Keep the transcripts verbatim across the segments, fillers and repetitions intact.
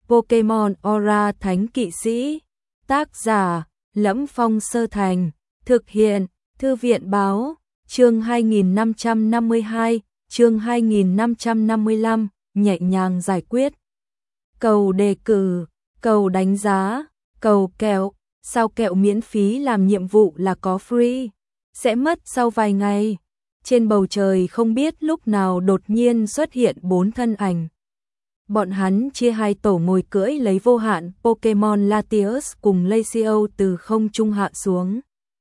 Pokemon Aura Thánh Kỵ Sĩ. Tác giả: Lẫm Phong Sơ Thành. Thực hiện: Thư viện báo. Chương hai nghìn năm trăm năm mươi hai, chương hai nghìn năm trăm năm mươi lăm, nhẹ nhàng giải quyết. Cầu đề cử, cầu đánh giá, cầu kẹo, sao kẹo miễn phí làm nhiệm vụ là có free, sẽ mất sau vài ngày. Trên bầu trời không biết lúc nào đột nhiên xuất hiện bốn thân ảnh. Bọn hắn chia hai tổ ngồi cưỡi lấy vô hạn Pokemon Latios cùng Laceo từ không trung hạ xuống,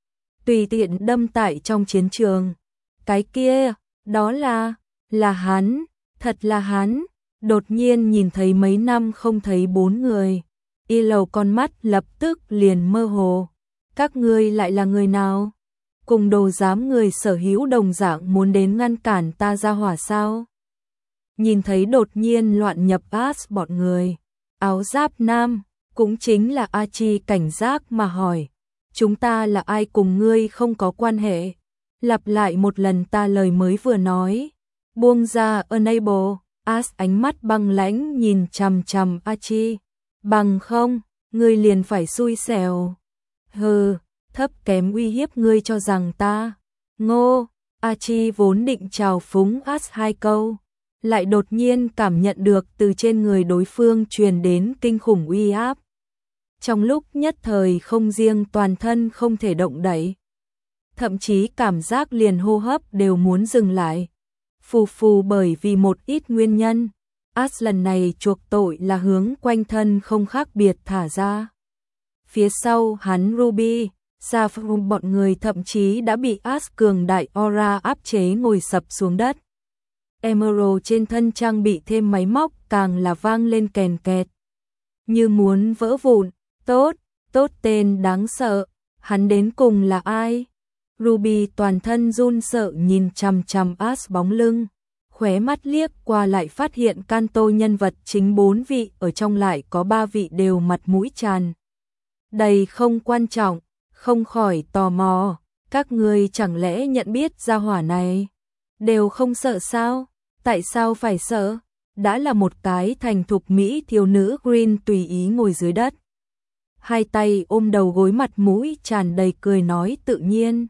tùy tiện đâm tại trong chiến trường. Cái kia, đó là, là hắn, thật là hắn. Đột nhiên nhìn thấy mấy năm không thấy bốn người, y lầu con mắt lập tức liền mơ hồ. Các ngươi lại là người nào? Cùng đồ giám người sở hữu đồng dạng muốn đến ngăn cản ta ra hỏa sao? Nhìn thấy đột nhiên loạn nhập As bọn người, áo giáp nam, cũng chính là Archie cảnh giác mà hỏi. Chúng ta là ai, cùng ngươi không có quan hệ. Lặp lại một lần ta lời mới vừa nói. Buông ra Unable. As ánh mắt băng lãnh nhìn chằm chằm Archie. Bằng không, ngươi liền phải xui xẻo. Hừ, thấp kém uy hiếp ngươi cho rằng ta ngô. Archie vốn định chào phúng As hai câu, lại đột nhiên cảm nhận được từ trên người đối phương truyền đến kinh khủng uy áp. Trong lúc nhất thời không riêng toàn thân không thể động đậy, thậm chí cảm giác liền hô hấp đều muốn dừng lại. Phù phù, bởi vì một ít nguyên nhân, As lần này chuộc tội là hướng quanh thân không khác biệt thả ra. Phía sau hắn Ruby, Saffron bọn người thậm chí đã bị As cường đại aura áp chế ngồi sập xuống đất. Emerald trên thân trang bị thêm máy móc càng là vang lên kèn kẹt, như muốn vỡ vụn. Tốt, tốt tên đáng sợ, hắn đến cùng là ai? Ruby toàn thân run sợ nhìn chằm chằm As bóng lưng, khóe mắt liếc qua lại phát hiện Kanto nhân vật chính bốn vị ở trong lại có ba vị đều mặt mũi tràn đầy không quan trọng, không khỏi tò mò. Các ngươi chẳng lẽ nhận biết gia hỏa này? Đều không sợ sao? Tại sao phải sợ? Đã là một cái thành thục mỹ thiếu nữ Green tùy ý ngồi dưới đất, hai tay ôm đầu gối, mặt mũi tràn đầy cười nói tự nhiên.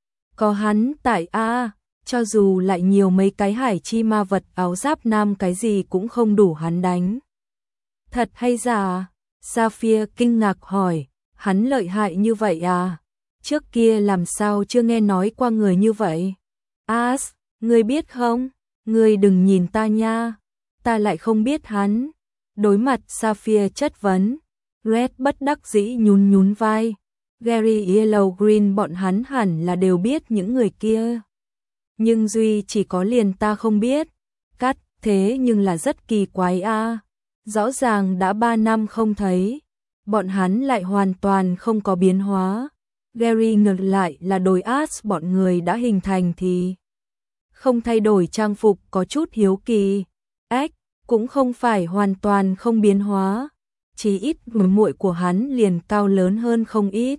Có hắn tại a, cho dù lại nhiều mấy cái hải chi ma vật áo giáp nam cái gì cũng không đủ hắn đánh. Thật hay giả? Sapphire kinh ngạc hỏi, hắn lợi hại như vậy à? Trước kia làm sao chưa nghe nói qua người như vậy? As, ngươi biết không? Ngươi đừng nhìn ta nha, ta lại không biết hắn. Đối mặt Sapphire chất vấn, Red bất đắc dĩ nhún nhún vai. Gary, Yellow, Green bọn hắn hẳn là đều biết những người kia, nhưng duy chỉ có liền ta không biết. Cắt, thế nhưng là rất kỳ quái a. À. Rõ ràng đã ba năm không thấy, bọn hắn lại hoàn toàn không có biến hóa. Gary ngược lại là đối As bọn người đã hình thành thì không thay đổi trang phục, có chút hiếu kỳ. Ếch, cũng không phải hoàn toàn không biến hóa, chỉ ít muội của hắn liền cao lớn hơn không ít.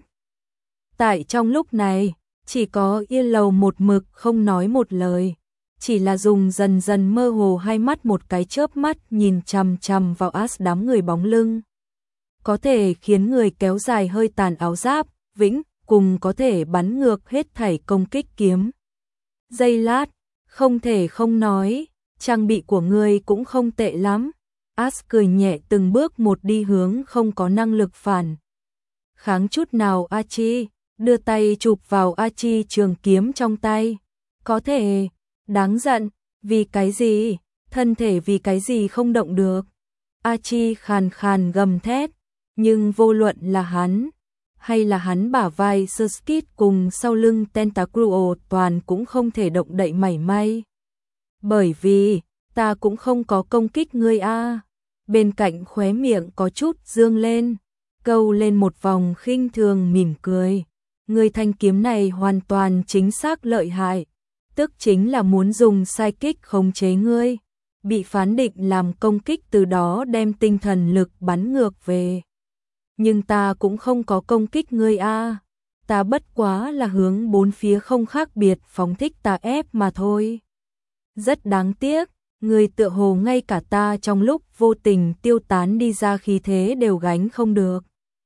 Tại trong lúc này, chỉ có Yellow một mực không nói một lời, chỉ là dùng dần dần mơ hồ hai mắt một cái chớp mắt nhìn chằm chằm vào As đám người bóng lưng. Có thể khiến người kéo dài hơi tàn áo giáp, vĩnh, cùng có thể bắn ngược hết thảy công kích kiếm. Giây lát, không thể không nói, trang bị của ngươi cũng không tệ lắm. As cười nhẹ từng bước một đi hướng không có năng lực phản kháng chút nào Archie, đưa tay chụp vào Archie trường kiếm trong tay. Có thể, đáng giận, vì cái gì, thân thể vì cái gì không động được? Archie khàn khàn gầm thét, nhưng vô luận là hắn, hay là hắn bả vai Surskit cùng sau lưng Tentacruel toàn cũng không thể động đậy mảy may. Bởi vì, ta cũng không có công kích ngươi a. Bên cạnh khóe miệng có chút dương lên, câu lên một vòng khinh thường mỉm cười. Người thanh kiếm này hoàn toàn chính xác lợi hại, tức chính là muốn dùng sai kích khống chế ngươi, bị phán định làm công kích, từ đó đem tinh thần lực bắn ngược về. Nhưng ta cũng không có công kích ngươi a, ta bất quá là hướng bốn phía không khác biệt phóng thích tà ép mà thôi. Rất đáng tiếc, Người tựa hồ ngay cả ta trong lúc vô tình tiêu tán đi ra khí thế đều gánh không được.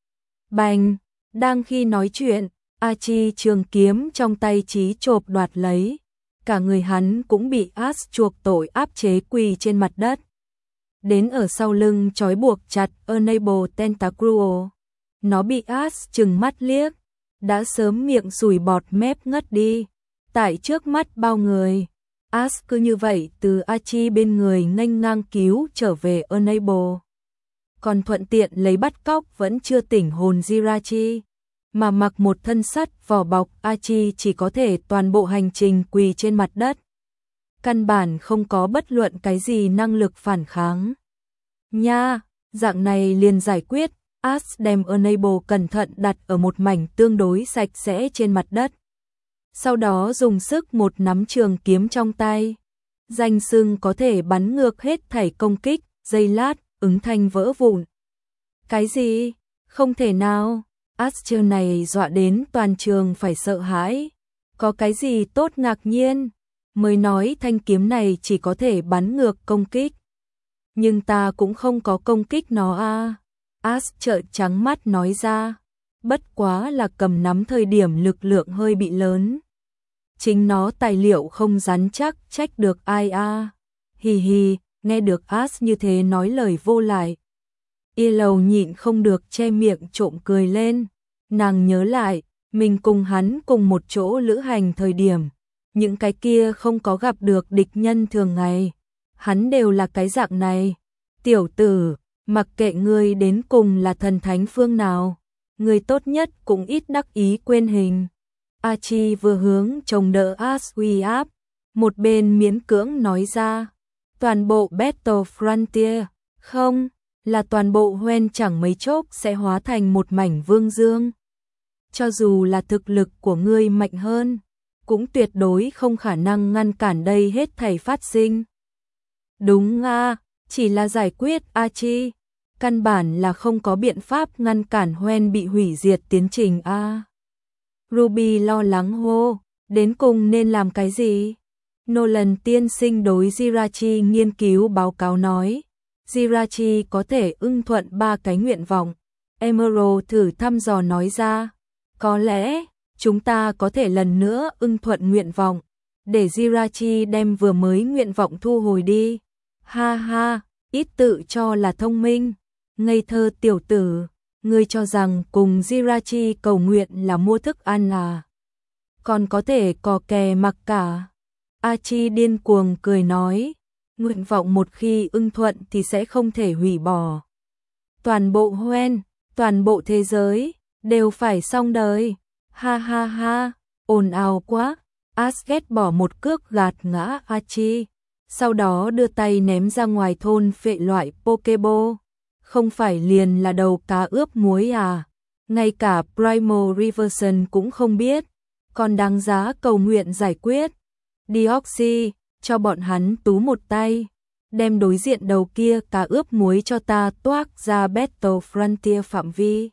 Bành, đang khi nói chuyện, Archie trường kiếm trong tay chí chộp đoạt lấy. Cả người hắn cũng bị Ash chuộc tội áp chế quỳ trên mặt đất. Đến ở sau lưng trói buộc chặt Unable Tentacruel. Nó bị Ash trừng mắt liếc, đã sớm miệng sùi bọt mép ngất đi. Tại trước mắt bao người, Ash cứ như vậy từ Archie bên người nghênh ngang cứu trở về Unable. Còn thuận tiện lấy bắt cóc vẫn chưa tỉnh hồn Jirachi, mà mặc một thân sắt vỏ bọc. Archie chỉ có thể toàn bộ hành trình quỳ trên mặt đất. Căn bản không có bất luận cái gì năng lực phản kháng. Nha, dạng này liền giải quyết. Ash đem Unable cẩn thận đặt ở một mảnh tương đối sạch sẽ trên mặt đất. Sau đó dùng sức một nắm trường kiếm trong tay. Danh xưng có thể bắn ngược hết thảy công kích, giây lát, ứng thanh vỡ vụn. Cái gì? Không thể nào. Asher này dọa đến toàn trường phải sợ hãi. Có cái gì tốt ngạc nhiên? Mới nói thanh kiếm này chỉ có thể bắn ngược công kích. Nhưng ta cũng không có công kích nó a. Ash trợn trắng mắt nói ra. Bất quá là cầm nắm thời điểm lực lượng hơi bị lớn. Chính nó tài liệu không rắn chắc, trách được ai a. Hì hì, nghe được Ash như thế nói lời vô lại. Yellow nhịn không được che miệng trộm cười lên. Nàng nhớ lại, mình cùng hắn cùng một chỗ lữ hành thời điểm. Những cái kia không có gặp được địch nhân thường ngày. Hắn đều là cái dạng này. Tiểu tử, mặc kệ ngươi đến cùng là thần thánh phương nào, ngươi tốt nhất cũng ít đắc ý quên hình. Archie vừa hướng chồng đỡ Ash uy áp, một bên miễn cưỡng nói ra. Toàn bộ Battle Frontier, không, là toàn bộ Hoenn chẳng mấy chốc sẽ hóa thành một mảnh vương dương. Cho dù là thực lực của ngươi mạnh hơn, cũng tuyệt đối không khả năng ngăn cản đây hết thảy phát sinh. Đúng a, chỉ là giải quyết Archie, căn bản là không có biện pháp ngăn cản Hoenn bị hủy diệt tiến trình a. Ruby lo lắng hô, đến cùng nên làm cái gì? Nolan tiên sinh đối Jirachi nghiên cứu báo cáo nói, Jirachi có thể ưng thuận ba cái nguyện vọng. Emerald thử thăm dò nói ra, có lẽ chúng ta có thể lần nữa ưng thuận nguyện vọng, để Jirachi đem vừa mới nguyện vọng thu hồi đi. Ha ha, ít tự cho là thông minh, ngây thơ tiểu tử, ngươi cho rằng cùng Jirachi cầu nguyện là mua thức ăn à? Còn có thể cò kè mặc cả. Archie điên cuồng cười nói, nguyện vọng một khi ưng thuận thì sẽ không thể hủy bỏ. Toàn bộ Hoenn, toàn bộ thế giới, đều phải xong đời. Ha ha ha, ồn ào quá. Ash ghét bỏ một cước gạt ngã Archie, sau đó đưa tay ném ra ngoài thôn phệ loại Pokeball. Không phải liền là đầu cá ướp muối à? Ngay cả Primal Reversion cũng không biết, còn đáng giá cầu nguyện giải quyết. Deoxy, cho bọn hắn tú một tay, đem đối diện đầu kia cá ướp muối cho ta toác ra Battle Frontier phạm vi.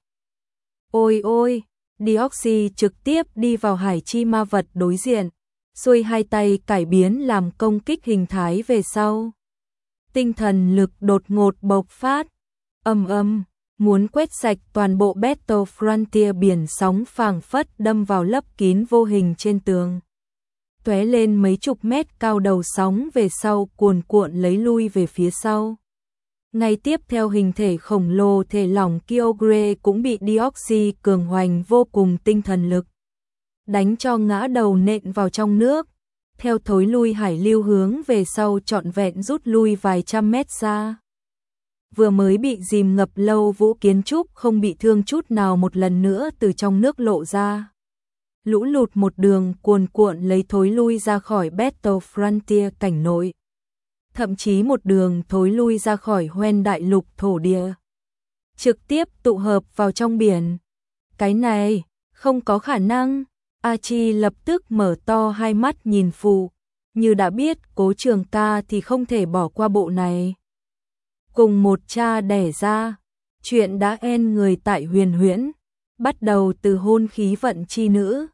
Ôi ôi, Deoxy trực tiếp đi vào hải chi ma vật đối diện, xuôi hai tay cải biến làm công kích hình thái về sau. Tinh thần lực đột ngột bộc phát, ầm ầm, muốn quét sạch toàn bộ Battle Frontier. Biển sóng phảng phất đâm vào lấp kín vô hình trên tường. Tóe lên mấy chục mét cao đầu sóng về sau cuồn cuộn lấy lui về phía sau. Ngay tiếp theo hình thể khổng lồ thể lỏng Kyogre cũng bị Deoxy cường hoành vô cùng tinh thần lực đánh cho ngã đầu nện vào trong nước, theo thối lui hải lưu hướng về sau trọn vẹn rút lui vài trăm mét xa. Vừa mới bị dìm ngập lâu Vũ Kiến Trúc không bị thương chút nào một lần nữa từ trong nước lộ ra. Lũ lụt một đường cuồn cuộn lấy thối lui ra khỏi Battle Frontier cảnh nội. Thậm chí một đường thối lui ra khỏi Hoenn đại lục thổ địa. Trực tiếp tụ hợp vào trong biển. Cái này, không có khả năng. Archie lập tức mở to hai mắt nhìn phụ. Như đã biết Cố Trường Ca thì không thể bỏ qua bộ này. Cùng một cha đẻ ra, chuyện đã en người tại Huyền Huyễn. Bắt đầu từ hôn khí vận chi nữ.